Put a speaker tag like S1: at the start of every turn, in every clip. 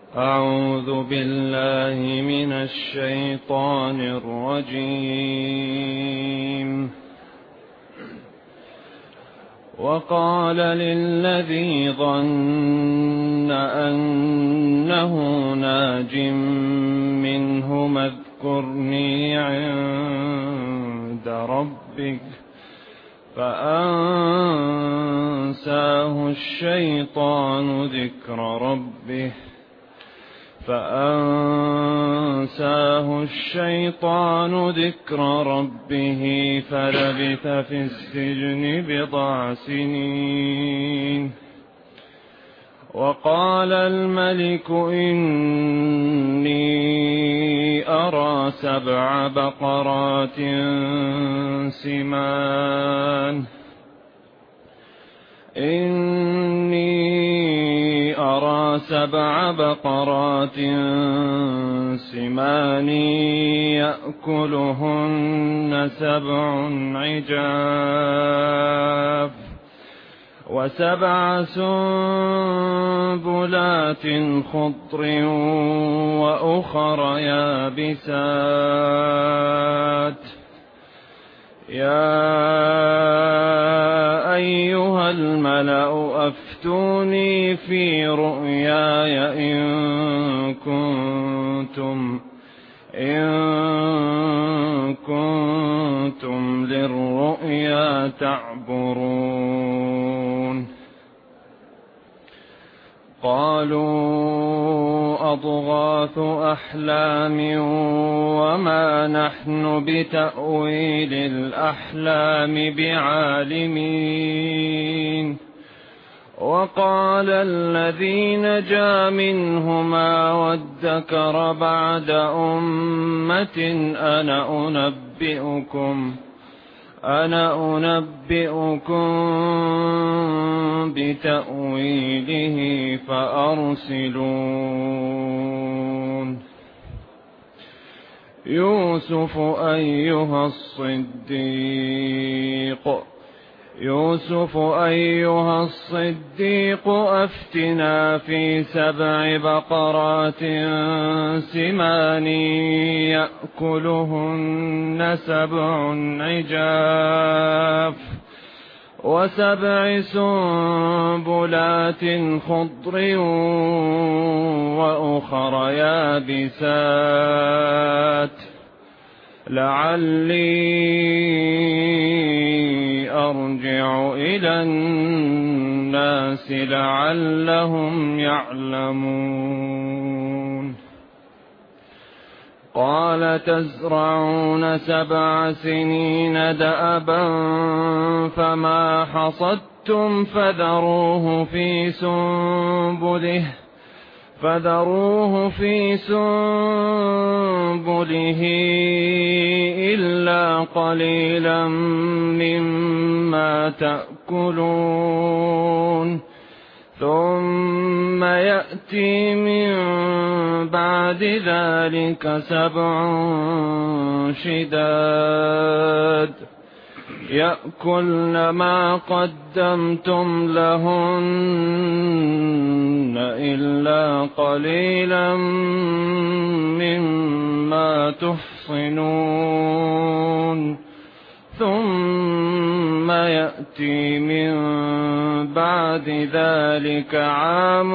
S1: أعوذ بالله من الشيطان الرجيم. وقال للذي ظن أنه ناج منه اذكرني عند ربك فأنساه الشيطان ذكر ربه فلبث في السجن بضع سنين. وقال الملك إني أرى 7 بقرات سمان يأكلهن 7 عجاف و7 سنبلات خضر وأخر يابسات. يا أيها الملأ أفتوني في رؤياي إن كنتم للرؤيا تعبرون. قالوا أضغاث أحلام وما نحن بتأويل الأحلام بعالمين. وقال الذي نجا منهما وادكر بعد أمة أنا أنبئكم بتأويله فأرسلون. يوسف أيها الصديق أفتنا في 7 بقرات سمان يأكلهن 7 عجاف و7 سنبلات خضر وأخر يابسات لعلي أرجع إلى الناس لعلهم يعلمون. قال تزرعون 7 سنين دأبا فما حصدتم فذروه في سنبله إلا قليلا مما تأكلون. ثم يأتي من بعد ذلك 7 شداد يأكلن ما قدمتم لهن إلا قليلا مما تحصنون. ثم يأتي من بعد ذلك عام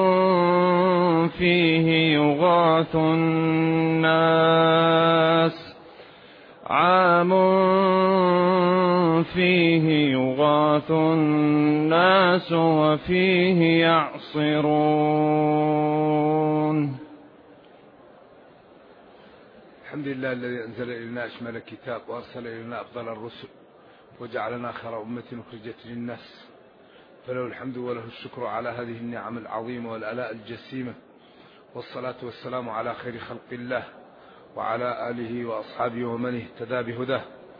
S1: فيه يغاث الناس وفيه يعصرون.
S2: الحمد لله الذي أنزل إلينا أشمل الكتاب وأرسل إلينا أفضل الرسل وجعلنا خير أمة أخرجت للناس، فله الحمد وله الشكر على هذه النعم العظيمة والآلاء الجسيمة، والصلاة والسلام على خير خلق الله وعلى آله وأصحابه ومن اهتدى بهداه.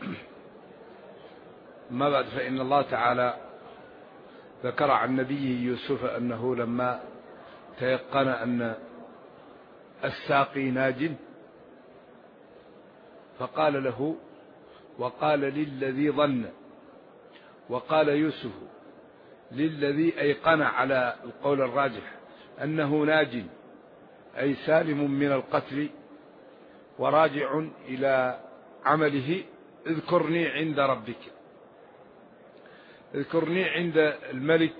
S2: ما بعد، فإن الله تعالى ذكر عن نبيه يوسف أنه لما تيقن أن الساقي ناج فقال له وقال للذي ظن، وقال يوسف للذي أيقن على القول الراجح أنه ناج أي سالم من القتل وراجع إلى عمله. اذكرني عند ربك، اذكرني عند الملك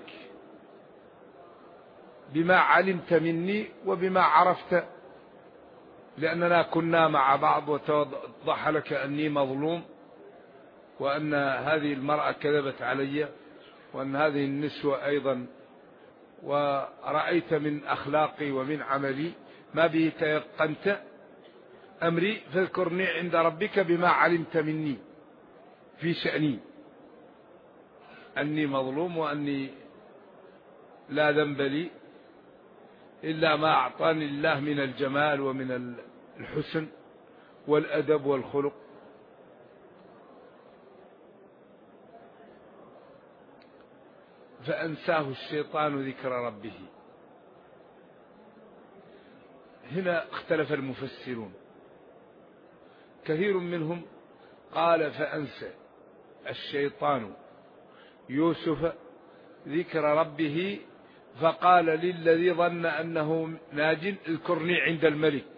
S2: بما علمت مني وبما عرفت، لأننا كنا مع بعض وتوضح لك أني مظلوم، وأن هذه المرأة كذبت علي، وأن هذه النسوة أيضا، ورأيت من أخلاقي ومن عملي ما به تيقنت أمري، فاذكرني عند ربك بما علمت مني في شأني، أني مظلوم وأني لا ذنب لي إلا ما أعطاني الله من الجمال ومن الحسن والأدب والخلق. فأنساه الشيطان ذكر ربه. هنا اختلف المفسرون، كثير منهم قال فأنسى الشيطان يوسف ذكر ربه فقال للذي ظن أنه ناج اذكرني عند الملك،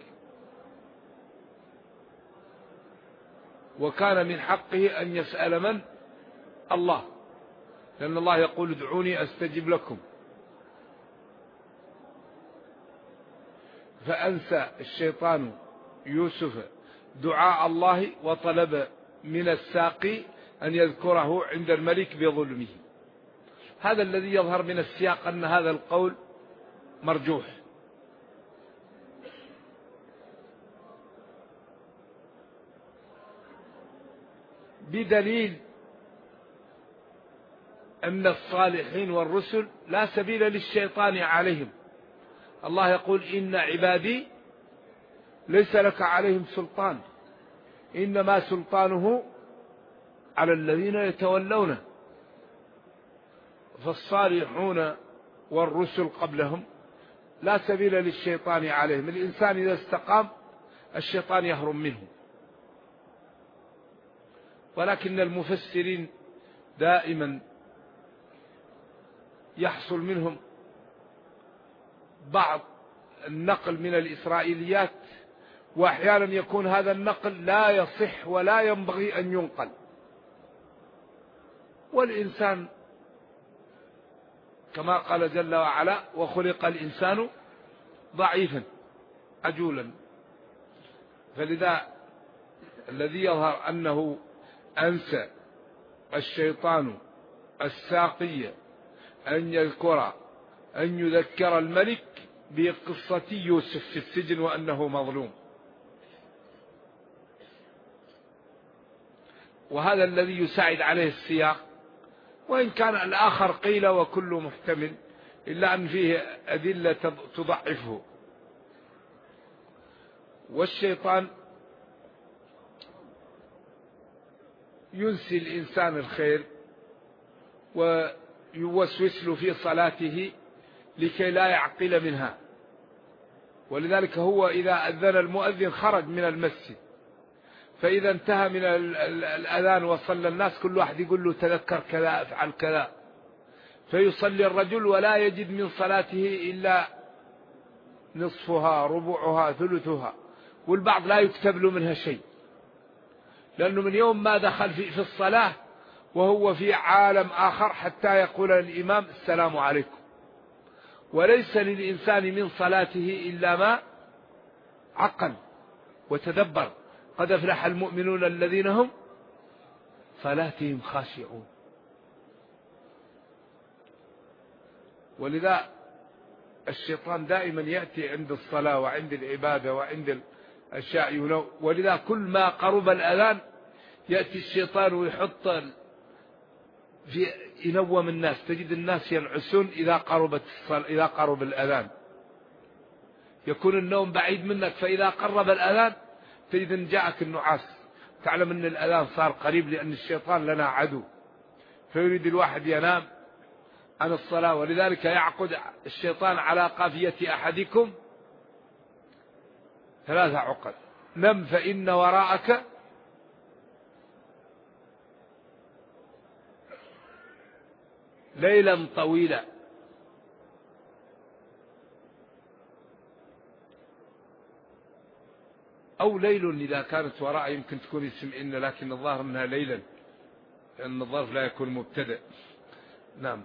S2: وكان من حقه أن يسأل من؟ الله، لأن الله يقول ادعوني أستجب لكم. فأنسى الشيطان يوسف دعاء الله وطلب من الساقي أن يذكره عند الملك بظلمه. هذا الذي يظهر من السياق أن هذا القول مرجوح، بدليل أن الصالحين والرسل لا سبيل للشيطان عليهم. الله يقول إن عبادي ليس لك عليهم سلطان، إنما سلطانه على الذين يتولونه. فالصالحون والرسل قبلهم لا سبيل للشيطان عليهم. الإنسان إذا استقام الشيطان يهرب منه. ولكن المفسرين دائما يحصل منهم بعض النقل من الإسرائيليات، وأحيانا يكون هذا النقل لا يصح ولا ينبغي أن ينقل. والإنسان كما قال جل وعلا وخلق الإنسان ضعيفا عجولا. فلذا الذي يظهر أنه أنسى الشيطان الساقي أن يذكر الملك بقصة يوسف في السجن وأنه مظلوم. وهذا الذي يساعد عليه السياق، وإن كان الآخر قيل وكل محتمل، إلا أن فيه أدلة تضعفه. والشيطان ينسي الإنسان الخير ويوسوس له في صلاته لكي لا يعقل منها. ولذلك هو إذا أذن المؤذن خرج من المسجد، فإذا انتهى من الأذان وصلى الناس كل واحد يقول له تذكر كذا افعل كذا، فيصلي الرجل ولا يجد من صلاته إلا نصفها ربعها ثلثها، والبعض لا يكتب له منها شيء، لأنه من يوم ما دخل في الصلاة وهو في عالم آخر حتى يقول الإمام السلام عليكم. وليس للإنسان من صلاته إلا ما عقل وتدبر. قد أفلح المؤمنون الذين هم صلاتهم خاشعون. ولذا الشيطان دائما يأتي عند الصلاة وعند العبادة وعند الأشياء، ولذا كل ما قرب الأذان يأتي الشيطان ويحط ينوم الناس. تجد الناس ينعسون إذا قرب الأذان، يكون النوم بعيد منك، فإذا قرب الأذان تجد أن جاءك النعاس، تعلم أن الأذان صار قريب، لأن الشيطان لنا عدو، فيريد الواحد ينام عن الصلاة. ولذلك يعقد الشيطان على قافية أحدكم 3 عقد: نم فإن وراءك ليلا طويلا. أو ليل إذا كانت وراء يمكن تكون اسم إن، لكن الظاهر أنها ليلا لأن الظرف لا يكون مبتدأ. نعم.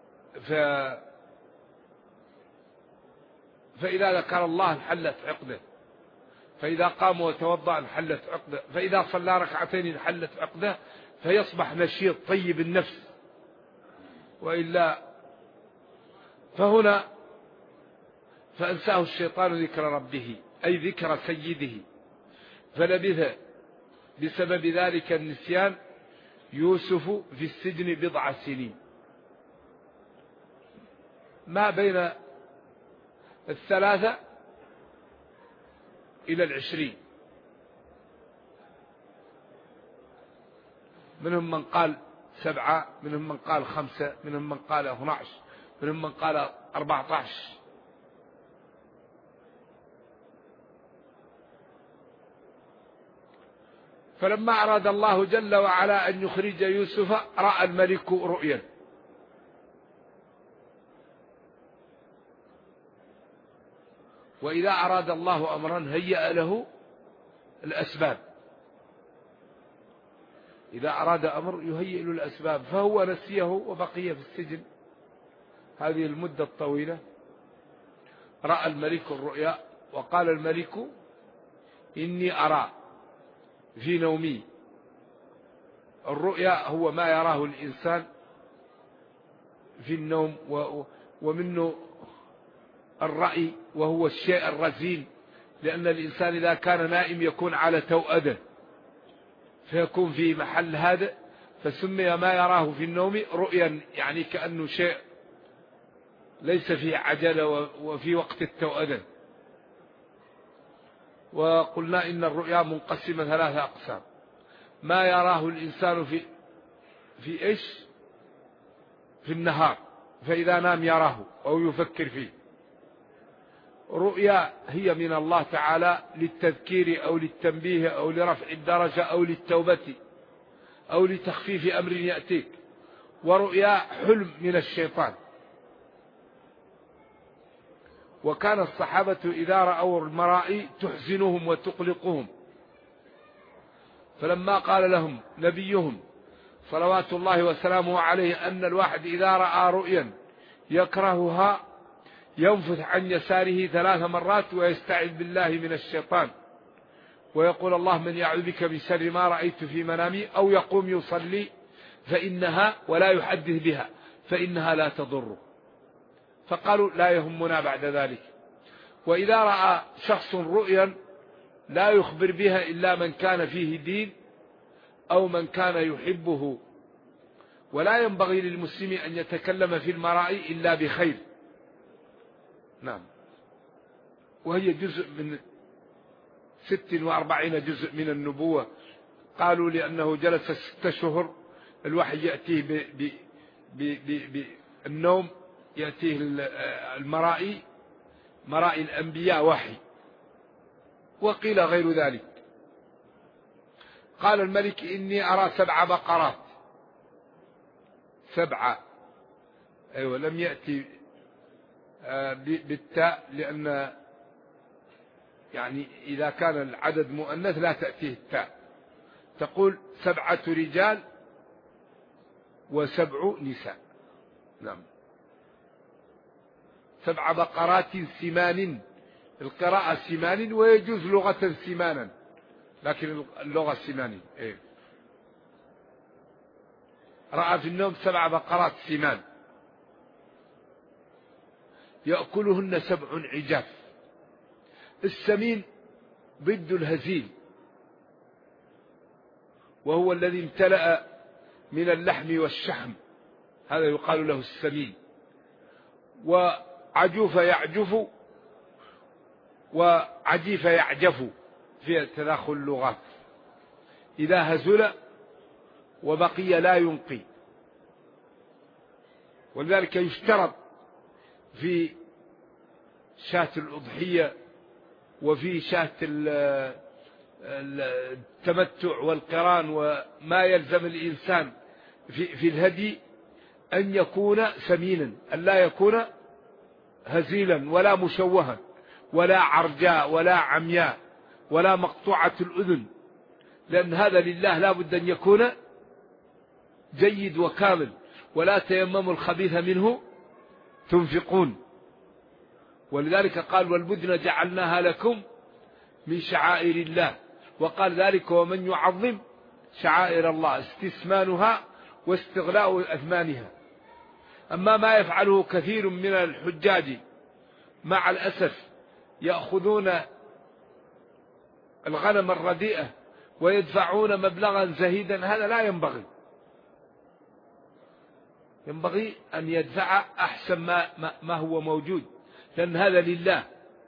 S2: فإذا ذكر الله انحلت عقده، فإذا قام وتوضأ انحلت عقده، فإذا صلى ركعتين انحلت عقده، فيصبح نشيط طيب النفس. وإلا فهنا فأنساه الشيطان ذكر ربه، أي ذكر سيده، فلبث بسبب ذلك النسيان يوسف في السجن 10 سنين، ما بين 3 إلى 20. منهم من قال 7، منهم من قال 5، منهم من قال 12، منهم من قال 14. فلما أراد الله جل وعلا أن يخرج يوسف رأى الملك رؤيا، وإذا أراد الله أمرا هيأ له الأسباب، إذا أراد أمر يهيئ له الأسباب، فهو نسيه وبقي في السجن هذه المدة الطويلة. رأى الملك الرؤيا وقال الملك إني أرى في نومي. الرؤيا هو ما يراه الإنسان في النوم، ومنه الرأي وهو الشيء الرزين، لأن الإنسان إذا كان نائم يكون على توأده فيكون في محل هذا، فسمي ما يراه في النوم رؤيا، يعني كأنه شيء ليس فيه عجلة وفي وقت التوأده. وقلنا إن الرؤيا منقسمة 3 أقسام: ما يراه الإنسان في إيش؟ في النهار، فإذا نام يراه أو يفكر فيه. رؤيا هي من الله تعالى للتذكير أو للتنبيه أو لرفع الدرجة أو للتوبة أو لتخفيف أمر يأتيك. ورؤيا حلم من الشيطان. وكان الصحابة إذا رأوا المرائي تحزنهم وتقلقهم، فلما قال لهم نبيهم صلوات الله وسلامه عليه أن الواحد إذا رأى رؤيا يكرهها ينفث عن يساره 3 مرات ويستعذ بالله من الشيطان ويقول اللهم من يعوذ بك من شر ما رأيت في منامي، أو يقوم يصلي فإنها ولا يحدث بها فإنها لا تضر. فقالوا لا يهمنا بعد ذلك. وإذا رأى شخص رؤيا لا يخبر بها إلا من كان فيه دين أو من كان يحبه، ولا ينبغي للمسلم أن يتكلم في المرائي إلا بخير. نعم. وهي جزء من 46 جزء من النبوة. قالوا لأنه جلس 6 شهور الوحي يأتيه بالنوم، يأتيه المرائي، مرائي الأنبياء وحي، وقيل غير ذلك. قال الملك إني أرى 7 بقرات. 7، أيوة، لم يأتي بالتاء، لأن يعني إذا كان العدد مؤنث لا تأتيه التاء، تقول 7 رجال و7 نساء. نعم. 7 بقرات سمان، القراءة سمان، ويجوز لغة سمانا، لكن اللغة سمان. إيه؟ رأى في النوم 7 بقرات سمان يأكلهن 7 عجاف. السمين ضد الهزيل، وهو الذي امتلأ من اللحم والشحم، هذا يقال له السمين. وعجوف يعجف وعجيف يعجف في تداخل اللغات، إذا هزل وبقي لا ينقي. ولذلك يشترط في شاة الأضحية وفي شاة التمتع والقران وما يلزم الإنسان في الهدي أن يكون سمينا، أن لا يكون هزيلا ولا مشوها ولا عرجاء ولا عمياء ولا مقطوعة الأذن، لأن هذا لله لا بد أن يكون جيد وكامل. ولا تيمموا الخبيث منه تنفقون، ولذلك قال والبدن جعلناها لكم من شعائر الله، وقال ذلك ومن يعظم شعائر الله استثمانها واستغلاء أثمانها. أما ما يفعله كثير من الحجاج مع الأسف، يأخذون الغنم الرديئة ويدفعون مبلغا زهيدا، هذا لا ينبغي. ينبغي أن يدفع أحسن ما هو موجود، لأن هذا لله،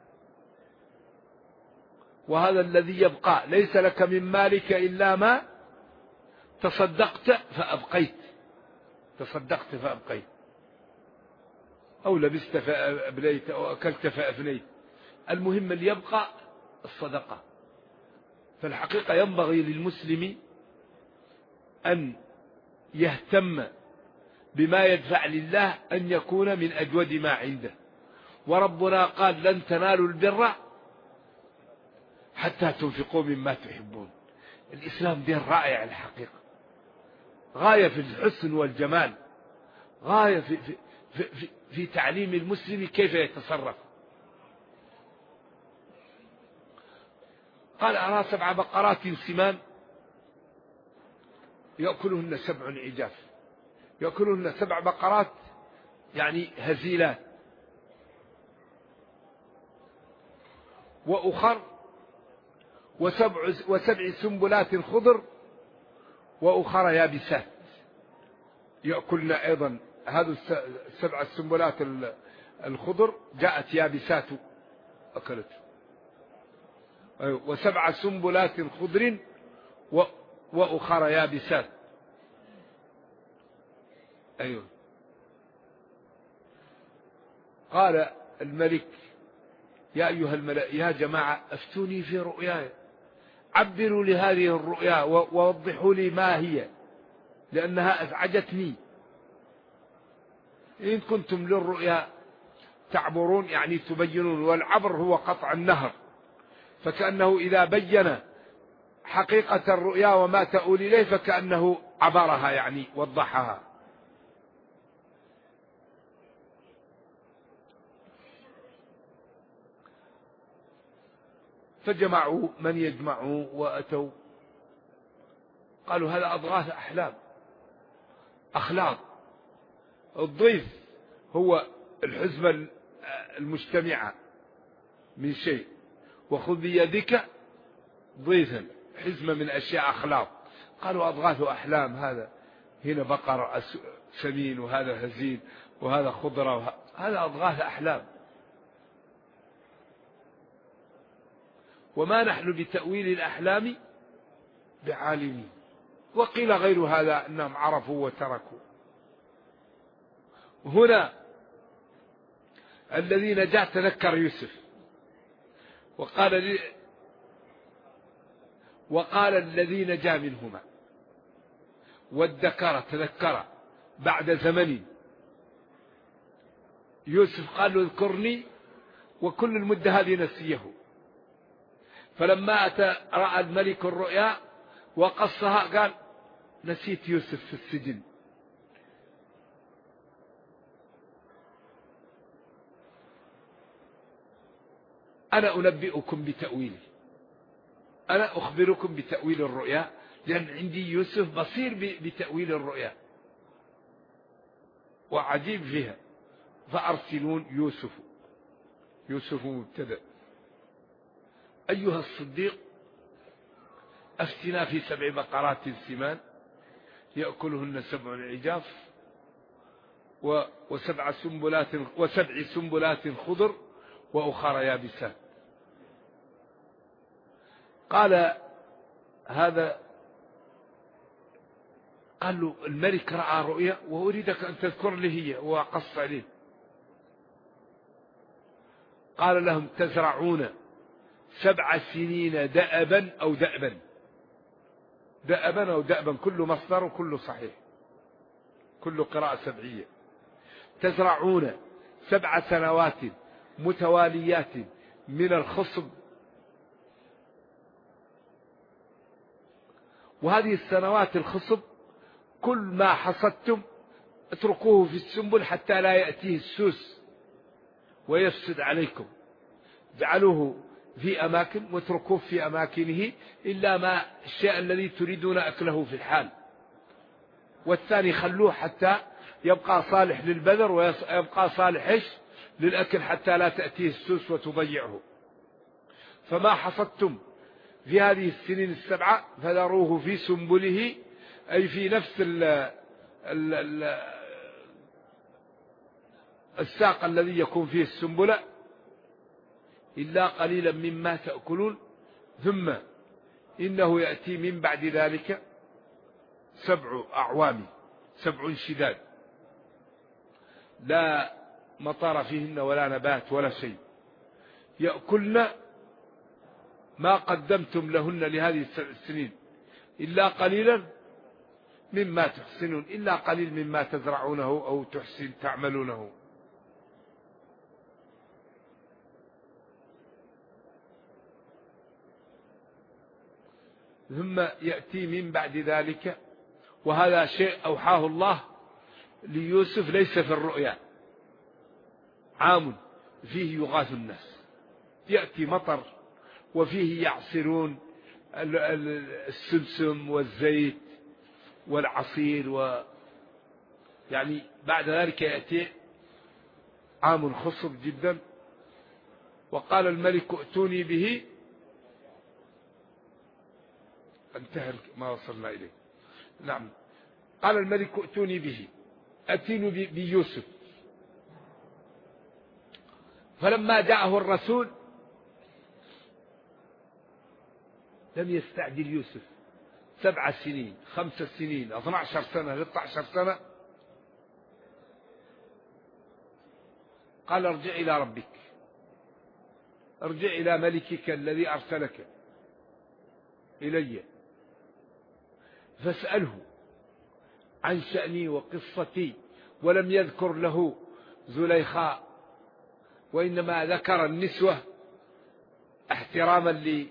S2: وهذا الذي يبقى. ليس لك من مالك إلا ما تصدقت فأبقيت، تصدقت فأبقيت، أو لبست فأبليت، أو أكلت فأفنيت. المهم اللي يبقى الصدقة. فالحقيقة ينبغي للمسلم أن يهتم بما يدفع لله، أن يكون من أجود ما عنده. وربنا قال لن تنالوا البر حتى تنفقوا مما تحبون. الإسلام دين رائع الحقيقة، غاية في الحسن والجمال، غاية في تعليم المسلم كيف يتصرف. قال أرى 7 بقرات سمان يأكلهن 7 عجاف. يأكلهن 7 بقرات يعني هزيلات، وأخر وسبع سنبلات خضر وأخر يابسات. يأكلن أيضا هذه 7 السنبلات الخضر جاءت يابسات أكلت، و7 سنبلات خضر وأخر يابسات. أيوه. قال الملك يا أيها الملأ يا جماعة أفتوني في رؤياي، عبروا لهذه الرؤيا ووضحوا لي ما هي، لأنها أزعجتني. إن كنتم للرؤيا تعبرون يعني تبينون، والعبر هو قطع النهر، فكأنه إذا بين حقيقة الرؤيا وما تؤول إليه فكأنه عبرها يعني وضحها. فجمعوا من يجمعوا وأتوا، قالوا هذا أضغاث أحلام، أخلاق. الضيف هو الحزمة المجتمعة من شيء، وخذ بيدك ضيفا حزمة من أشياء أخلاق. قالوا أضغاث أحلام، هذا هنا بقر سمين وهذا هزيل وهذا خضرة، هذا أضغاث أحلام، وما نحن بتأويل الأحلام بعالمين. وقيل غير هذا أنهم عرفوا وتركوا. هنا الذي نجا تذكر يوسف، وقال الذي نجا منهما وادكر تذكر بعد زمن. يوسف قال له اذكرني، وكل المدة هذه نسيه. فلما أتى رأى الملك الرؤيا وقصها قال نسيت يوسف في السجن. أنا أنبئكم بتأويله، أنا أخبركم بتأويل الرؤيا، لأن عندي يوسف بصير بتأويل الرؤيا وعجيب فيها. فأرسلون يوسف مبتدأ. أيها الصديق أفتنا في 7 بقرات سمان يأكلهن 7 عجاف وسبع سنبلات خضر وأخر يابسات. قال هذا، قال له الملك رأى رؤيا وأريدك أن تذكر لي هي، وقص عليه. قال لهم تزرعون 7 سنين دأبا أو دأبا، دأبا أو دأبا، كل مصدر وكل صحيح، كل قراءة سبعية. تزرعون 7 سنوات متواليات من الخصب وهذه السنوات الخصب كل ما حصدتم اتركوه في السنبل حتى لا يأتيه السوس ويفسد عليكم، اجعلوه في أماكن واتركوه في أماكنه إلا ما الشيء الذي تريدون أكله في الحال، والثاني خلوه حتى يبقى صالح للبذر ويبقى صالح للأكل حتى لا تأتيه السوس وتضيعه. فما حصدتم في هذه السنين السبعة فذروه في سنبله، أي في نفس الساق الذي يكون فيه السنبلة، إلا قليلا مما تأكلون. ثم إنه يأتي من بعد ذلك 7 أعوام، 7 شداد لا مطر فيهن ولا نبات ولا شيء، يأكلن ما قدمتم لهن لهذه السنين إلا قليلا مما تحسنون، إلا قليل مما تزرعونه أو تعملونه. ثم يأتي من بعد ذلك، وهذا شيء أوحاه الله ليوسف ليس في الرؤيا، عام فيه يغاث الناس، يأتي مطر وفيه يعصرون السمسم والزيت والعصير يعني بعد ذلك يأتي عام خصب جدا. وقال الملك ائتوني به، انتهى ما وصلنا إليه. نعم، قال الملك ائتوني به، أتينوا بيوسف. فلما جاءه الرسول لم يستعجل يوسف، 7 سنين 5 سنين 12 سنة 13 سنة. قال ارجع إلى ربك، ارجع إلى ملكك الذي أرسلك إلي فاسأله عن شأني وقصتي. ولم يذكر له زليخاء، وإنما ذكر النسوة احتراما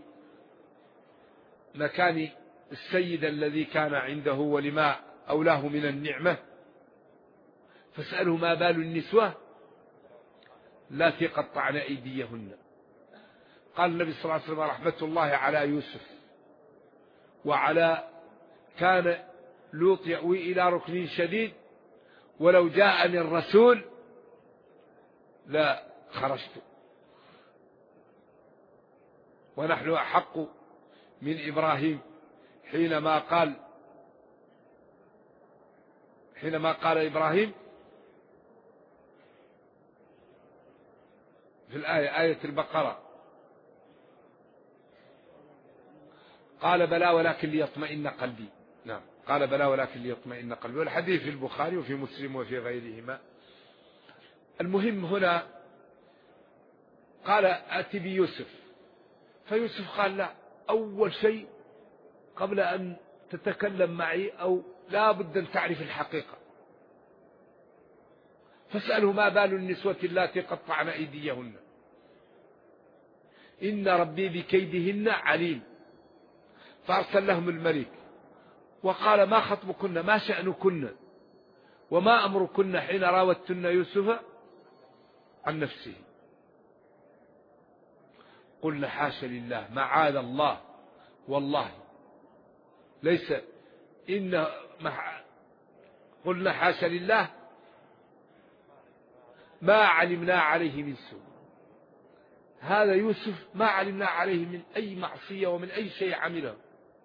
S2: لمكان السيد الذي كان عنده ولما أولاه من النعمة. فاسأله ما بال النسوة اللاتي قطعن أيديهن. قال النبي صلى الله عليه وسلم رحمة الله على يوسف كان لوط يأوي إلى ركن شديد، ولو جاءني الرسول لا خرجت، ونحن أحق من إبراهيم حينما قال إبراهيم في آية البقرة، قال بلى ولكن ليطمئن قلبي. نعم، قال بلى ولكن ليطمئن قلبي، والحديث في البخاري وفي مسلم وفي غيرهما. المهم هنا قال آتي بيوسف، فيوسف قال لا، أول شيء قبل أن تتكلم معي أو لا بد أن تعرف الحقيقة، فاسأله ما بال النسوة اللاتي قطعن أيديهن إن ربي بكيدهن عليم. فأرسل لهم الملك وقال ما خطبكن، ما شأنكن، وما أمركن حين راوتن يوسف عن نفسه. قلنا حاشا لله، معاذ الله، والله ليس قلنا حاشا لله ما علمنا عليه من سوء. هذا يوسف ما علمنا عليه من أي معصية ومن أي شيء عمله.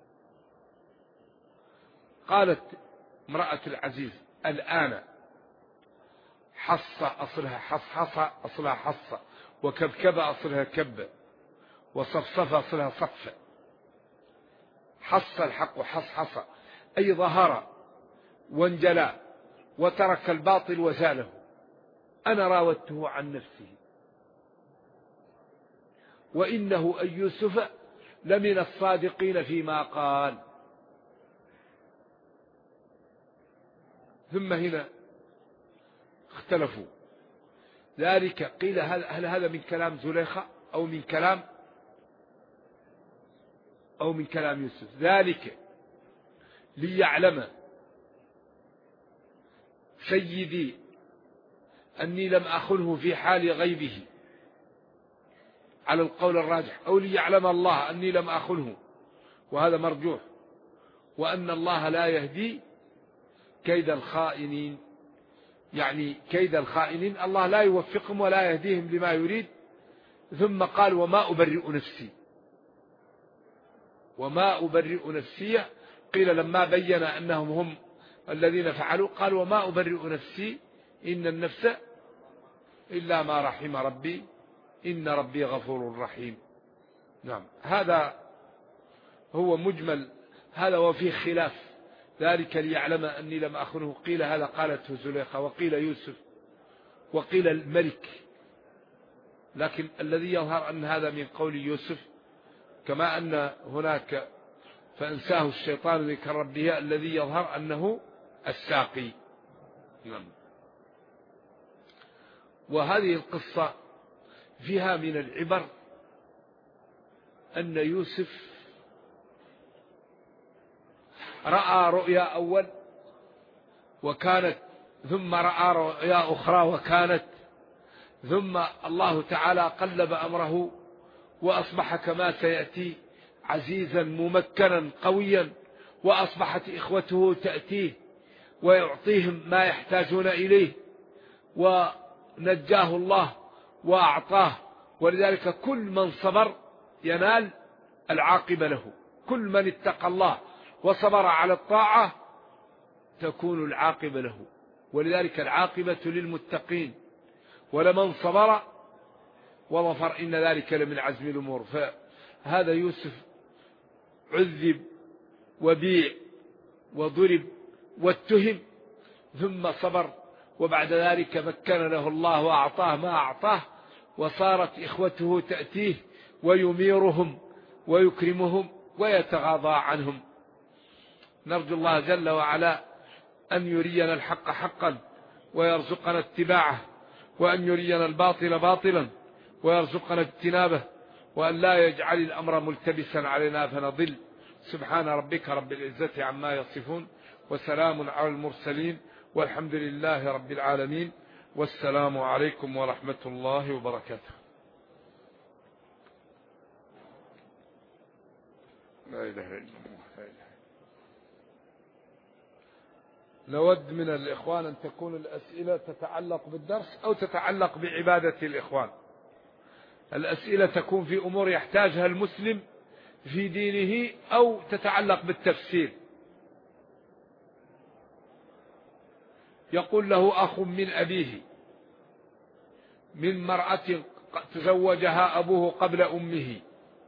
S2: قالت امرأة العزيز الآن حص أصلها حصحص أصلها حص، وكبكب أصلها كب، وصفصف أصلها صف. حص الحق حصحص أي ظهر وانجلى وترك الباطل وزاله. أنا راودته عن نفسه وإنه أي يوسف لمن الصادقين فيما قال. ثم هنا اختلفوا ذلك، قيل هل هذا من كلام زليخة أو من كلام يوسف. ذلك ليعلم سيدي أني لم أخنه في حال غيبه على القول الراجح، أو ليعلم الله أني لم أخنه، وهذا مرجوح، وأن الله لا يهدي كيد الخائنين، يعني كيد الخائنين الله لا يوفقهم ولا يهديهم لما يريد. ثم قال وما أبرئ نفسي، وما أبرئ نفسي. قيل لما بين أنهم هم الذين فعلوا قال وما أبرئ نفسي إن النفس إلا ما رحم ربي إن ربي غفور رحيم. نعم، هذا هو مجمل هذا، وفيه خلاف ذلك ليعلم أني لم أخنه. قيل هذا قالته زليخة، وقيل يوسف، وقيل الملك، لكن الذي يظهر أن هذا من قول يوسف، كما أن هناك فأنساه الشيطان ذكر ربه، الذي يظهر أنه الساقي. نعم. وهذه القصة فيها من العبر أن يوسف رأى رؤيا أول وكانت، ثم رأى رؤيا أخرى وكانت، ثم الله تعالى قلب أمره وأصبح كما سيأتي عزيزا ممكنا قويا، وأصبحت إخوته تأتيه ويعطيهم ما يحتاجون إليه، ونجاه الله وأعطاه. ولذلك كل من صبر ينال العاقبة له، كل من اتقى الله وصبر على الطاعة تكون العاقبة له، ولذلك العاقبة للمتقين. ولمن صبر وظفر إن ذلك لمن عزم الأمور. فهذا يوسف عذب وبيع وضرب واتهم، ثم صبر، وبعد ذلك مكن له الله وأعطاه ما أعطاه، وصارت إخوته تأتيه ويميرهم ويكرمهم ويتغاضى عنهم. نرجو الله جل وعلا أن يرينا الحق حقا ويرزقنا اتباعه، وأن يرينا الباطل باطلا ويرزقنا اجتنابه، وأن لا يجعل الأمر ملتبسا علينا فنضل. سبحان ربك رب العزة عما يصفون، وسلام على المرسلين، والحمد لله رب العالمين، والسلام عليكم ورحمة الله وبركاته. لا إله إلا الله. نود من الإخوان أن تكون الأسئلة تتعلق بالدرس أو تتعلق بعبادة الإخوان. الأسئلة تكون في أمور يحتاجها المسلم في دينه، أو تتعلق بالتفسير. يقول له أخ من أبيه من مرأة تزوجها أبوه قبل أمه،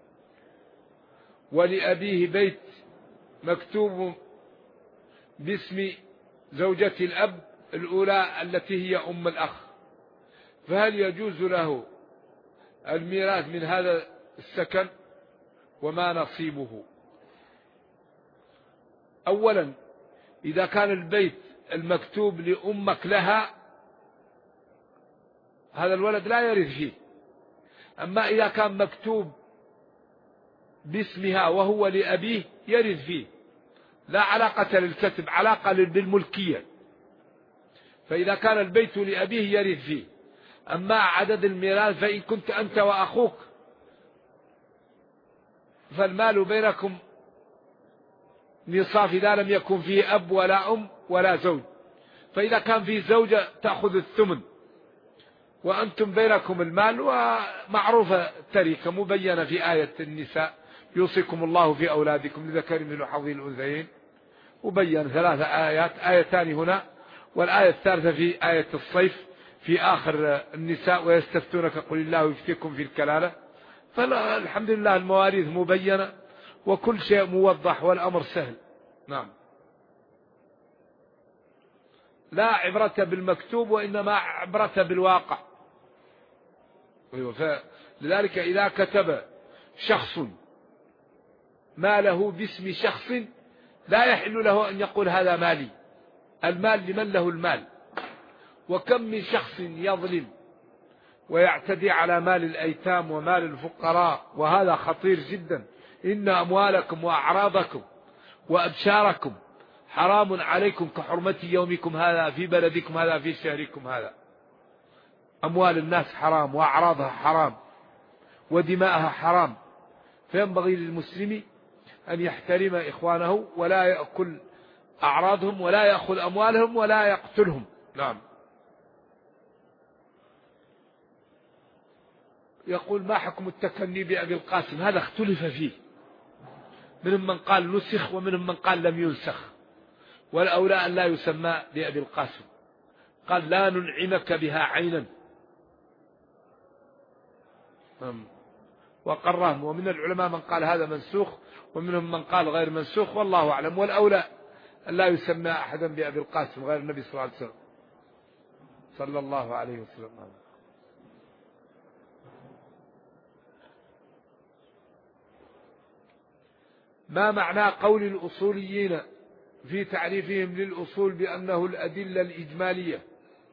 S2: ولأبيه بيت مكتوب باسم زوجة الأب الأولى التي هي أم الأخ، فهل يجوز له الميراث من هذا السكن وما نصيبه؟ أولا، إذا كان البيت المكتوب لأمك لها هذا الولد لا يرث فيه. أما إذا كان مكتوب باسمها وهو لأبيه يرث فيه، لا علاقة للكتب، علاقة بالملكية. فإذا كان البيت لأبيه يرث فيه. أما عدد الميراث فإن كنت أنت وأخوك فالمال بينكم نصاف إذا لم يكن فيه أب ولا أم ولا زوج. فإذا كان فيه زوجة تأخذ الثمن، وأنتم بينكم المال، ومعروفة التركة مبينة في آية النساء يوصيكم الله في أولادكم للذكر مثل حظ الأنثيين، وبين 3 آيات، آيتان هنا والآية الثالثة في آية الصيف في آخر النساء ويستفتونك قل الله يفتيكم في الكلالة. فالحمد لله المواريث مبينة وكل شيء موضح والأمر سهل. نعم، لا عبرة بالمكتوب وإنما عبرة بالواقع. لذلك إذا كتب شخص ماله باسم شخص لا يحل له أن يقول هذا مالي. المال لمن له المال. وكم من شخص يظلم ويعتدي على مال الأيتام ومال الفقراء، وهذا خطير جدا. إن أموالكم وأعراضكم وأبشاركم حرام عليكم كحرمة يومكم هذا في بلدكم هذا في شهركم هذا. أموال الناس حرام، وأعراضها حرام، ودماءها حرام، فينبغي للمسلم أن يحترم إخوانه ولا يأكل أعراضهم ولا يأخذ أموالهم ولا يقتلهم. نعم. يقول: ما حكم التكني بأبي القاسم؟ هذا اختلف فيه، منهم من قال نسخ ومنهم من قال لم ينسخ، والأولى أن لا يسمى بأبي القاسم، قال: لا ننعمك بها عينا، وقرهم. ومن العلماء من قال هذا منسوخ ومنهم من قال غير منسوخ، والله أعلم. والأولى أن لا يسمى أحدا بأبي القاسم غير النبي صلى الله عليه وسلم صلى الله عليه وسلم. ما معنى قول الأصوليين في تعريفهم للأصول بأنه الأدلة الإجمالية؟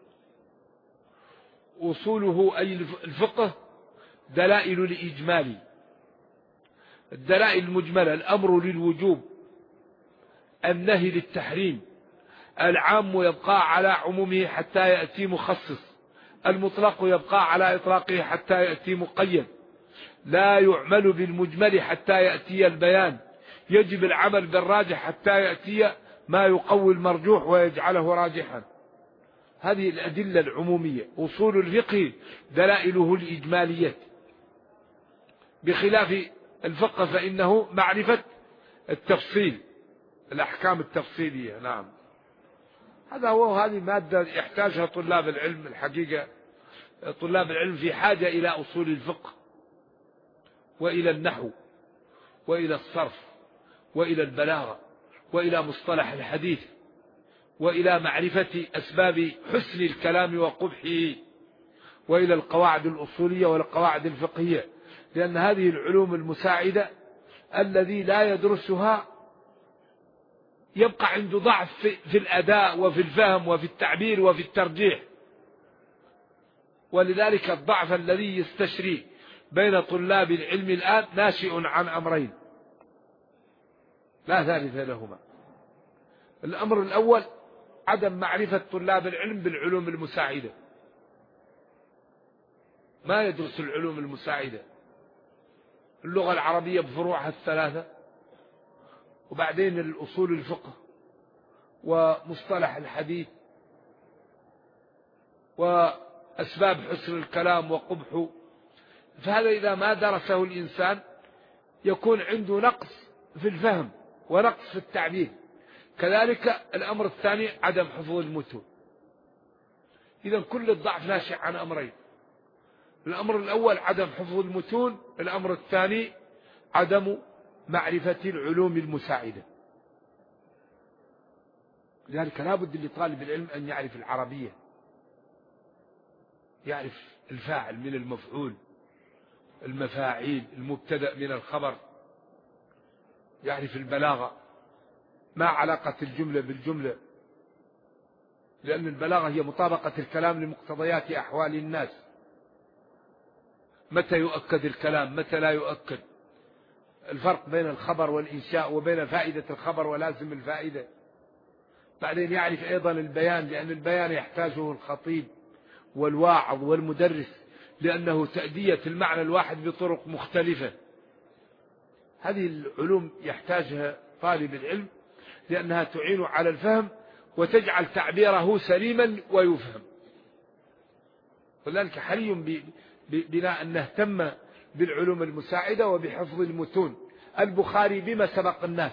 S2: أصوله أي الفقه دلائل الإجمال، الدلائل المجملة: الأمر للوجوب، النهي للتحريم، العام يبقى على عمومه حتى يأتي مخصص، المطلق يبقى على إطلاقه حتى يأتي مقيد، لا يعمل بالمجمل حتى يأتي البيان، يجب العمل بالراجح حتى يأتي ما يقوي المرجوح ويجعله راجحا. هذه الأدلة العمومية. أصول الفقه دلائله الإجمالية، بخلاف الفقه فإنه معرفة التفصيل، الأحكام التفصيلية. نعم. هذا هو، هذه مادة يحتاجها طلاب العلم. الحقيقة طلاب العلم في حاجة إلى أصول الفقه وإلى النحو وإلى الصرف وإلى البلاغة وإلى مصطلح الحديث وإلى معرفة أسباب حسن الكلام وقبحه وإلى القواعد الأصولية والقواعد الفقهية، لأن هذه العلوم المساعدة الذي لا يدرسها يبقى عنده ضعف في الأداء وفي الفهم وفي التعبير وفي الترجيح. ولذلك الضعف الذي يستشري بين طلاب العلم الآن ناشئ عن أمرين لا ثالث لهما. الأمر الأول عدم معرفة طلاب العلم بالعلوم المساعدة، ما يدرس العلوم المساعدة، اللغة العربية بفروعها الثلاثة، وبعدين الأصول الفقه ومصطلح الحديث وأسباب حسن الكلام وقبحه. فهذا إذا ما درسه الإنسان يكون عنده نقص في الفهم ونقص في التعبير. كذلك الأمر الثاني عدم حفظ المتون. إذن كل الضعف ناشئ عن أمرين: الأمر الأول عدم حفظ المتون، الأمر الثاني عدم معرفة العلوم المساعدة. لذلك لا بد لطالب العلم أن يعرف العربية، يعرف الفاعل من المفعول، المفاعيل، المبتدأ من الخبر، يعرف البلاغة، ما علاقة الجملة بالجملة، لأن البلاغة هي مطابقة الكلام لمقتضيات أحوال الناس، متى يؤكد الكلام متى لا يؤكد، الفرق بين الخبر والإنشاء وبين فائدة الخبر ولازم الفائدة. بعدين يعرف أيضا البيان، لأن البيان يحتاجه الخطيب والواعظ والمدرس، لأنه تأدية المعنى الواحد بطرق مختلفة. هذه العلوم يحتاجها طالب العلم لأنها تعين على الفهم وتجعل تعبيره سليما ويفهم. ولذلك حري بنا أن نهتم بالعلوم المساعدة وبحفظ المتون. البخاري بما سبق الناس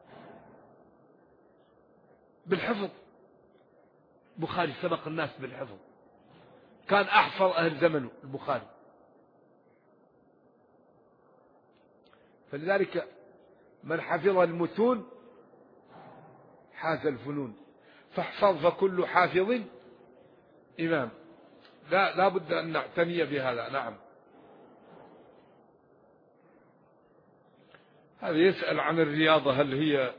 S2: بالحفظ، البخاري سبق الناس بالحفظ، كان أحفظ أهل زمنه البخاري. فلذلك من حفظ المتون حاز الفنون، فاحفظ فكل حافظ إمام. لا بد أن نعتني بهذا. نعم. هذا يسأل عن الرياضة، هل هي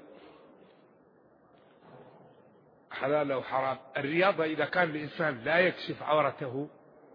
S2: حلال أو حرام؟ الرياضة إذا كان الإنسان لا يكشف عورته،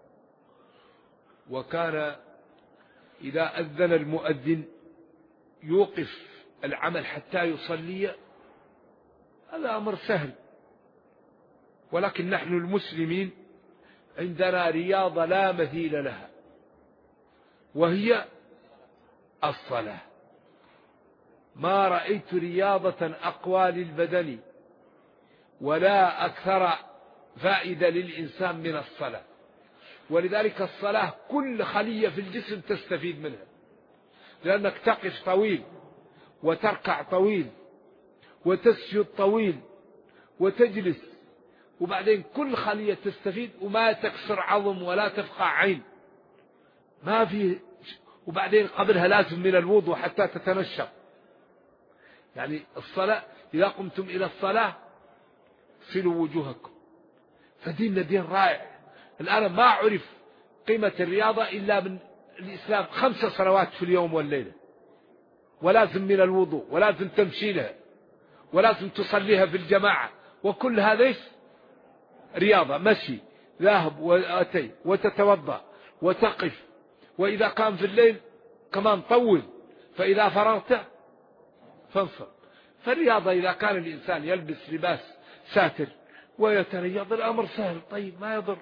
S2: وكان إذا أذن المؤذن يوقف العمل حتى يصلي، هذا أمر سهل. ولكن نحن المسلمين عندنا رياضة لا مثيل لها، وهي الصلاة. ما رأيت رياضة أقوى للبدن ولا أكثر فائدة للإنسان من الصلاة. ولذلك الصلاة كل خلية في الجسم تستفيد منها، لأنك تقف طويل وتركع طويل وتسجد طويل وتجلس، وبعدين كل خلية تستفيد، وما تكسر عظم ولا تفقع عين، ما في. وبعدين قبلها لازم من الوضوء حتى تتنشط. يعني الصلاة إذا قمتم إلى الصلاة صلوا وجوهكم. فديننا دين رائع. الآن ما عرف قيمة الرياضة إلا من الإسلام 5 صلوات في اليوم والليلة، ولازم من الوضوء، ولازم تمشي لها، ولازم تصليها في الجماعة، وكل هذا رياضة. مشي، ذاهب وأتي، وتتوضأ وتقف، وإذا كان في الليل كمان طول، فإذا فرغت فانصر. فالرياضة إذا كان الإنسان يلبس لباس ساتر ويتريض الأمر سهل، طيب ما يضر،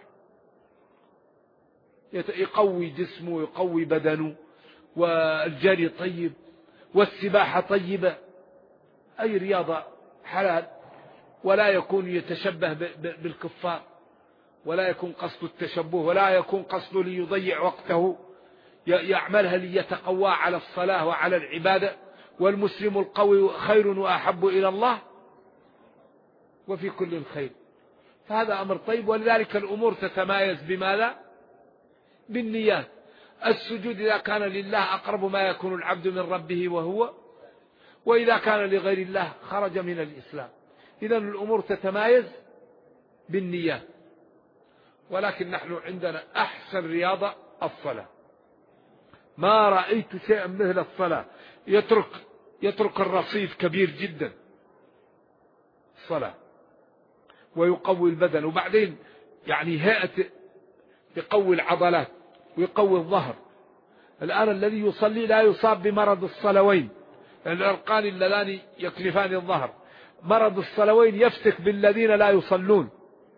S2: يقوي جسمه يقوي بدنه، والجري طيب، والسباحة طيبة، أي رياضة حلال، ولا يكون يتشبه بالكفار، ولا يكون قصد التشبه، ولا يكون قصده ليضيع وقته، يعملها ليتقوى على الصلاة وعلى العبادة. والمسلم القوي خير وأحب إلى الله وفي كل خير. فهذا أمر طيب. ولذلك الأمور تتمايز بماذا؟ بالنيات. السجود إذا كان لله أقرب ما يكون العبد من ربه وإذا كان لغير الله خرج من الإسلام. إذن الأمور تتمايز بالنيات. ولكن نحن عندنا أحسن رياضة الصلاة. ما رأيت شيئا مثل الصلاة. يترك الرصيف كبير جدا الصلاة، ويقوي البدن، وبعدين يعني هيئة يقوي العضلات ويقوي الظهر. الآن الذي يصلي لا يصاب بمرض الصلوين، العرقان اللذان يكلفان الظهر. مرض الصلوين يفتك بالذين لا يصلون.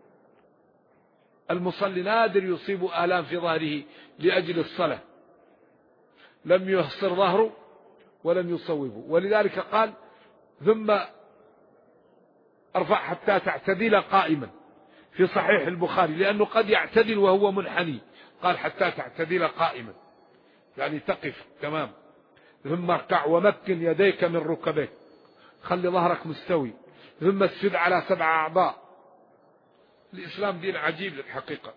S2: المصلي نادر يصيب آلام في ظهره لأجل الصلاة، لم يحصر ظهره ولم يصوبه. ولذلك قال ثم ارفع حتى تعتدل قائما في صحيح البخاري، لأنه قد يعتدل وهو منحني، قال حتى تعتدل قائما يعني تقف تمام. ثم اركع ومكن يديك من ركبيك، خلي ظهرك مستوي. ثم اسجد على 7 أعضاء. الإسلام دين عجيب للحقيقة.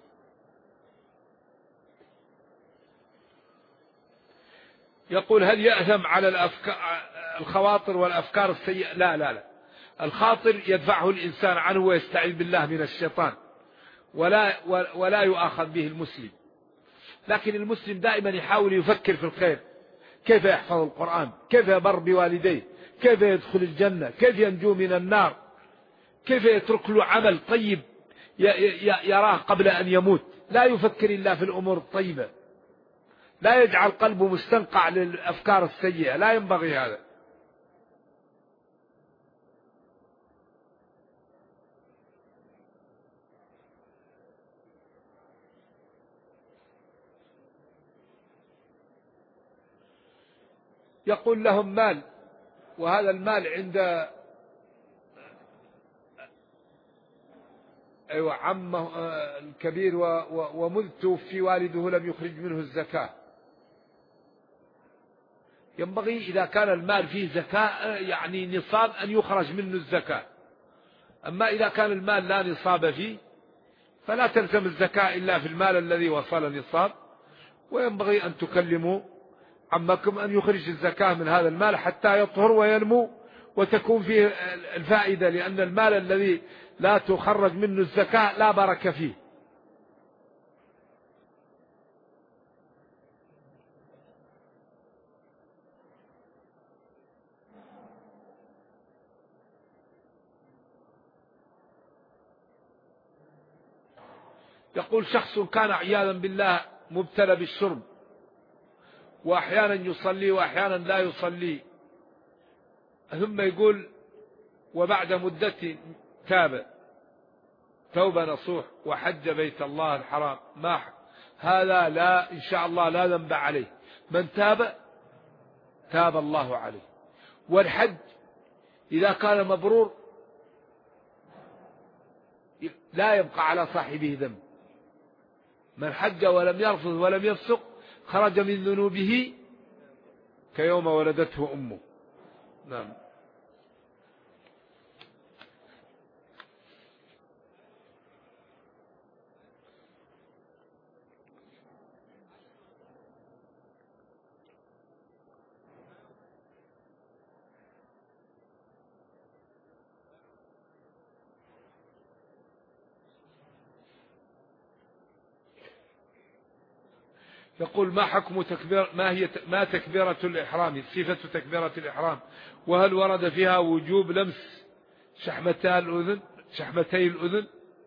S2: يقول هل يأثم على الخواطر والأفكار السيئة؟ لا لا لا. الخاطر يدفعه الإنسان عنه ويستعيذ بالله من الشيطان، ولا يؤاخذ به المسلم. لكن المسلم دائما يحاول يفكر في الخير، كيف يحفظ القرآن، كيف يبر بوالديه، كيف يدخل الجنة، كيف ينجو من النار، كيف يترك له عمل طيب يراه قبل أن يموت. لا يفكر إلا في الأمور الطيبة، لا يجعل قلبه مستنقع للأفكار السيئة، لا ينبغي هذا. يقول لهم مال، وهذا المال عند عمه الكبير، ومذ توفي والده لم يخرج منه الزكاة. ينبغي إذا كان المال فيه زكاة يعني نصاب أن يخرج منه الزكاة. أما إذا كان المال لا نصاب فيه فلا تلزم الزكاة إلا في المال الذي وصل نصاب. وينبغي أن تكلموا عمكم أن يخرج الزكاة من هذا المال حتى يطهر وينمو وتكون فيه الفائدة، لأن المال الذي لا تخرج منه الزكاة لا بركة فيه. يقول شخص كان عياذا بالله مبتلى بالشرب، وأحيانا يصلي وأحيانا لا يصلي، ثم يقول وبعد مدة تاب توبة نصوح وحج بيت الله الحرام، ما هذا لا إن شاء الله لا ذنب عليه. من تاب تاب الله عليه. والحج إذا كان مبرور لا يبقى على صاحبه ذنب. من حج ولم يرفض ولم يفسق خرج من ذنوبه كيوم ولدته أمه. نعم. يقول ما حكم ما تكبيرة الإحرام، صفة تكبيرة الإحرام، وهل ورد فيها وجوب لمس شحمتي الأذن؟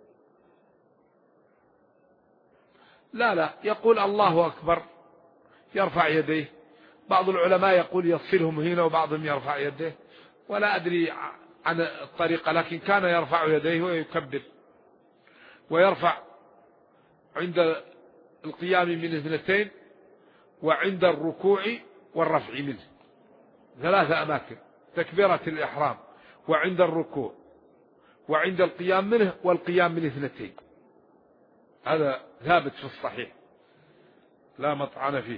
S2: لا يقول الله أكبر يرفع يديه. بعض العلماء يقول يصلهم هنا وبعضهم يرفع يديه، ولا أدري عن الطريقة، لكن كان يرفع يديه ويكبر، ويرفع عند القيام من 2 وعند الركوع والرفع منه. 3 أماكن: تكبيرة الإحرام وعند الركوع وعند القيام منه والقيام من 2. هذا ثابت في الصحيح لا مطعن فيه.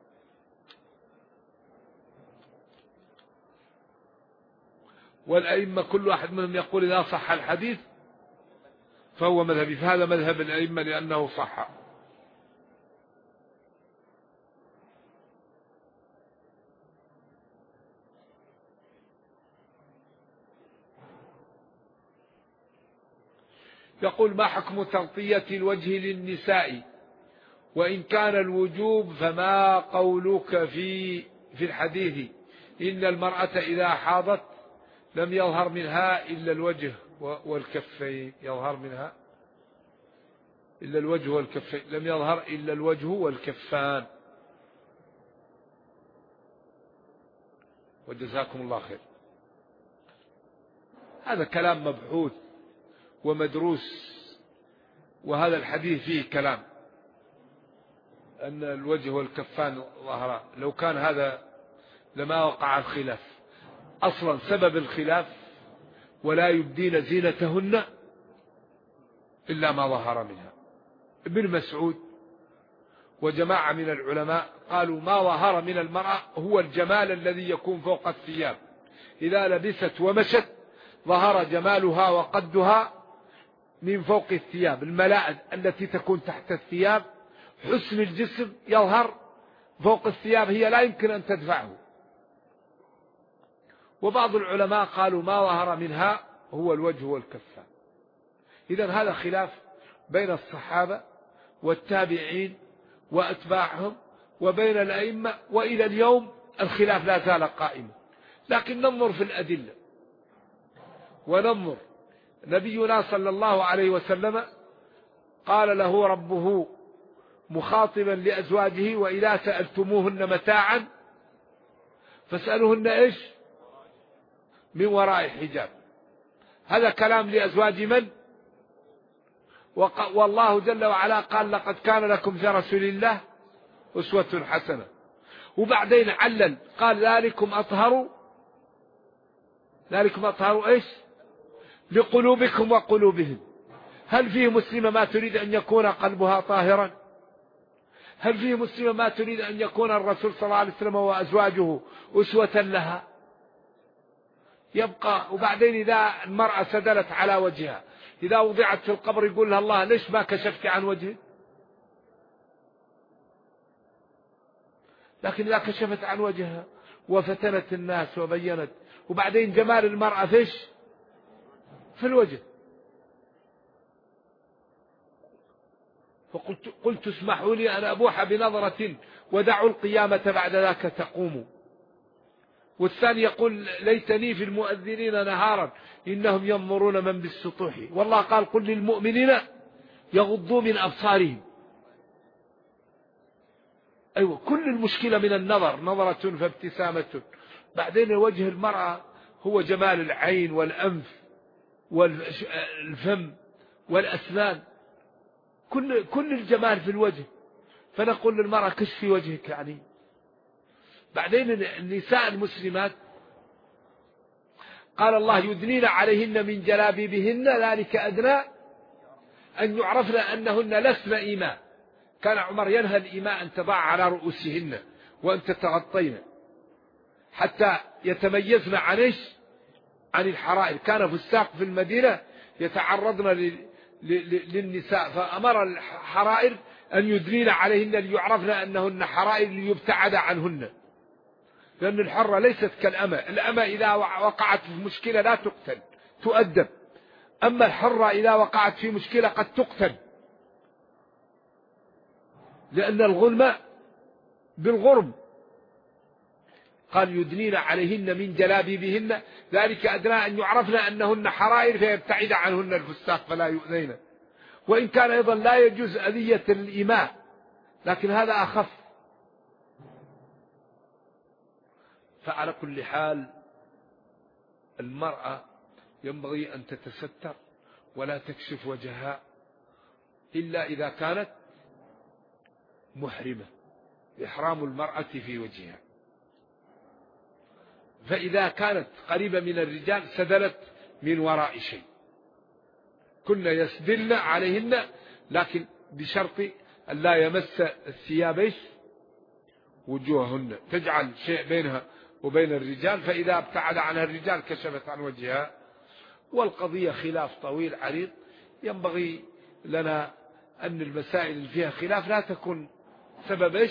S2: والأئمة كل واحد منهم يقول إذا صح الحديث فهو مذهبي، فهذا مذهب الأئمة لأنه صح. يقول ما حكم تغطية الوجه للنساء، وإن كان الوجوب فما قولك في الحديث إن المرأة إذا حاضت لم يظهر منها إلا الوجه والكفين، يظهر منها إلا الوجه والكفين، لم يظهر إلا الوجه والكفان. وجزاكم الله خير. هذا كلام مبحوث ومدروس، وهذا الحديث فيه كلام أن الوجه والكفان ظهرا. لو كان هذا لما وقع الخلاف. أصلا سبب الخلاف ولا يبدين زينتهن إلا ما ظهر منها. ابن مسعود وجماعة من العلماء قالوا ما ظهر من المرأة هو الجمال الذي يكون فوق الثياب، إذا لبست ومشت ظهر جمالها وقدها من فوق الثياب. الملائد التي تكون تحت الثياب، حسن الجسم يظهر فوق الثياب، هي لا يمكن أن تدفعه. وبعض العلماء قالوا ما ظهر منها هو الوجه والكفان. إذن هذا خلاف بين الصحابة والتابعين وأتباعهم وبين الأئمة، وإلى اليوم الخلاف لا زال قائما. لكن ننظر في الأدلة وننظر. نبينا صلى الله عليه وسلم قال له ربه مخاطبا لأزواجه وإذا سألتموهن متاعا فاسألوهن إيش؟ من وراء حجاب. هذا كلام لأزواج من؟ والله جل وعلا قال لقد كان لكم في رسول الله أسوة حسنة. وبعدين علل قال ذلكم أطهر إيش؟ لقلوبكم وقلوبهم. هل فيه مسلمة ما تريد أن يكون قلبها طاهرا؟ هل فيه مسلمة ما تريد أن يكون الرسول صلى الله عليه وسلم وأزواجه أسوة لها؟ يبقى. وبعدين إذا المرأة سدلت على وجهها، إذا وضعت في القبر يقول لها الله ليش ما كشفت عن وجهك؟ لكن إذا كشفت عن وجهها وفتنت الناس وبينت، وبعدين جمال المرأة فيش؟ في الوجه. فقلت اسمحوا لي أن أبوح بنظرة ودعوا القيامة بعد ذاك تقوم. والثاني يقول ليتني في المؤذنين نهارا إنهم ينظرون من بالسطوح. والله قال قل للمؤمنين يغضوا من أبصارهم. أيوة، كل المشكلة من النظر، نظرة فابتسامة. بعدين وجه المرأة هو جمال العين والأنف والفم والأسنان، كل الجمال في الوجه. فنقول للمرأة كشفي وجهك يعني. بعدين النساء المسلمات قال الله يدنين عليهن من جلابيبهن ذلك أدنى أن يعرفن أنهن لسن إيماء. كان عمر ينهى الإيماء أن تضع على رؤوسهن وأن تتغطين حتى يتميزن عن الحرائر. كان فساق في المدينة يتعرضن للنساء، فأمر الحرائر أن يدنين عليهن ليعرفن أنهن حرائر ليبتعد عنهن، لأن الحرة ليست كالأمة. الأمة إذا وقعت في مشكلة لا تقتل، تؤدب، أما الحرة إذا وقعت في مشكلة قد تقتل، لأن الغلم بالغرم. قال يدنين عليهن من جلابيبهن ذلك أدنى أن يعرفن أنهن حرائر فيبتعد عنهن الفساق فلا يؤذين. وإن كان أيضا لا يجوز أذية الإماء، لكن هذا أخف. فعلى كل حال المرأة ينبغي أن تتستر ولا تكشف وجهها إلا إذا كانت محرمة، إحرام المرأة في وجهها. فإذا كانت قريبة من الرجال سدلت من وراء شيء. كنا يسدلن عليهن، لكن بشرط أن لا يمس الثياب وجوههن، تجعل شيء بينها وبين الرجال، فإذا ابتعد عنها الرجال كشفت عن وجهها. والقضية خلاف طويل عريض. ينبغي لنا أن المسائل اللي فيها خلاف لا تكون سبب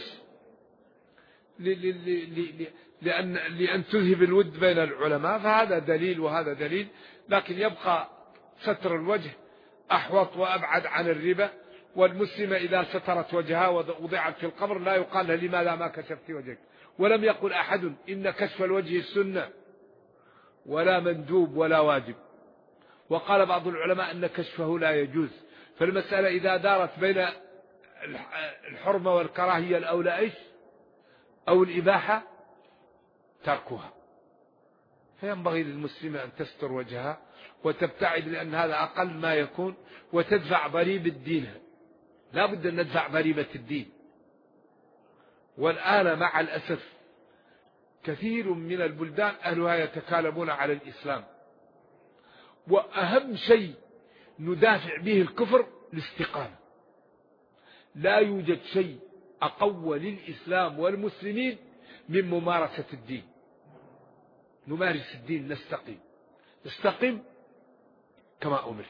S2: لأن تذهب الود بين العلماء، فهذا دليل وهذا دليل. لكن يبقى ستر الوجه أحوط وأبعد عن الربا. والمسلمة إذا سترت وجهها ووضعت في القبر لا يقال لها لماذا ما كشفت وجهك. ولم يقل أحد إن كشف الوجه السنة ولا مندوب ولا واجب. وقال بعض العلماء أن كشفه لا يجوز. فالمسألة إذا دارت بين الحرمة والكراهية الأولى أو الإباحة تركها. فينبغي للمسلمة أن تستر وجهها وتبتعد، لأن هذا أقل ما يكون، وتدفع ضريبة دينها. لا بد أن ندفع ضريبة الدين. والآن مع الأسف كثير من البلدان أهلها يتكالبون على الإسلام، وأهم شيء ندافع به الكفر الاستقامة. لا يوجد شيء أقوى للإسلام والمسلمين من ممارسة الدين. نمارس الدين، نستقم كما أمرت.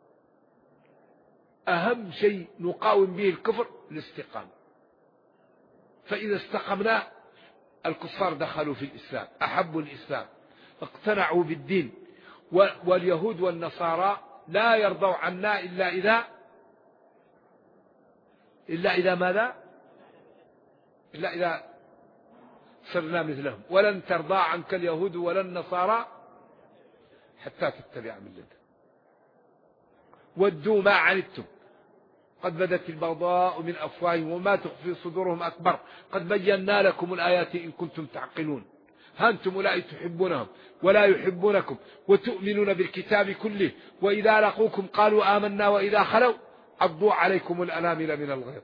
S2: أهم شيء نقاوم به الكفر الاستقامة. فإذا استقمنا الكفار دخلوا في الإسلام، أحبوا الإسلام، اقتنعوا بالدين. واليهود والنصارى لا يرضوا عنا إلا إذا صرنا مثلهم. ولن ترضى عنك اليهود ولا النصارى حتى تتبع ملتهم. ودوا ما عنتم قد بدت البغضاء من أفواههم وما تخفي صدورهم أكبر قد بينا لكم الآيات إن كنتم تعقلون. ها أنتم أولئك تحبونهم ولا يحبونكم وتؤمنون بالكتاب كله وإذا لقوكم قالوا آمنا وإذا خلوا عضوا عليكم الأنامل من الغيظ.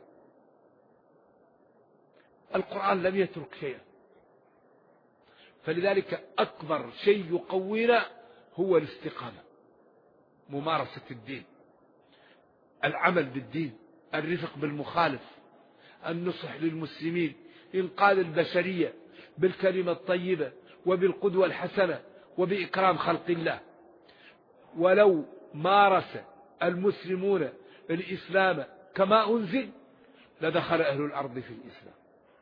S2: القرآن لم يترك شيئا. فلذلك أكبر شيء يقوينا هو الاستقامة، ممارسة الدين، العمل بالدين، الرفق بالمخالف، النصح للمسلمين، إنقاذ البشرية بالكلمة الطيبة وبالقدوة الحسنة وبإكرام خلق الله. ولو مارس المسلمون الإسلام كما أنزل لدخل أهل الأرض في الإسلام.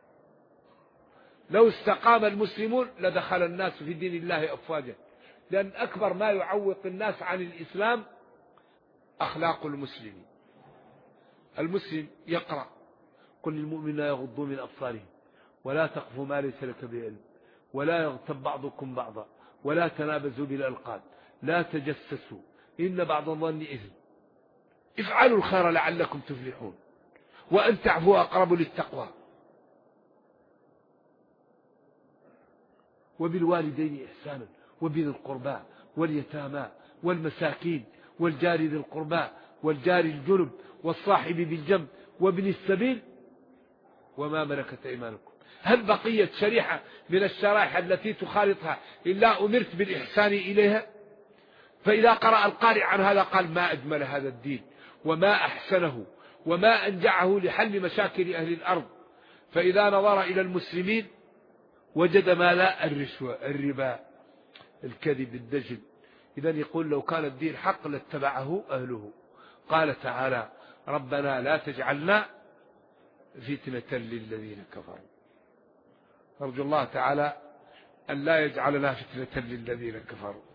S2: لو استقام المسلمون لدخل الناس في دين الله أفواجا. لأن أكبر ما يعوق الناس عن الإسلام أخلاق المسلمين. المسلم يقرأ قل للمؤمنين يغضوا من أبصارهم ولا تقفوا ما ليس لك بعلم ولا يغتب بعضكم بعضا ولا تنابزوا بالألقاب لا تجسسوا إن بعض الظن إثم افعلوا الخير لعلكم تفلحون وأن تعفوا أقرب للتقوى وبالوالدين إحسانا وبذي القربى واليتامى والمساكين والجار ذي القربى والجار الجنب والصاحب بالجنب وابن السبيل وما ملكت أيمانكم. هل بقيت شريحة من الشرائح التي تخالطها إلا أمرت بالإحسان إليها؟ فإذا قرأ القارئ عن هذا قال ما أجمل هذا الدين وما أحسنه وما أنجعه لحل مشاكل أهل الأرض. فإذا نظر إلى المسلمين وجد ما لا الرشوة الربا الكذب الدجل. إذن يقول لو كان الدين حق لاتبعه أهله. قال تعالى ربنا لا تجعلنا فتنة للذين كفروا. نرجو الله تعالى أن لا يجعلنا فتنة للذين كفروا.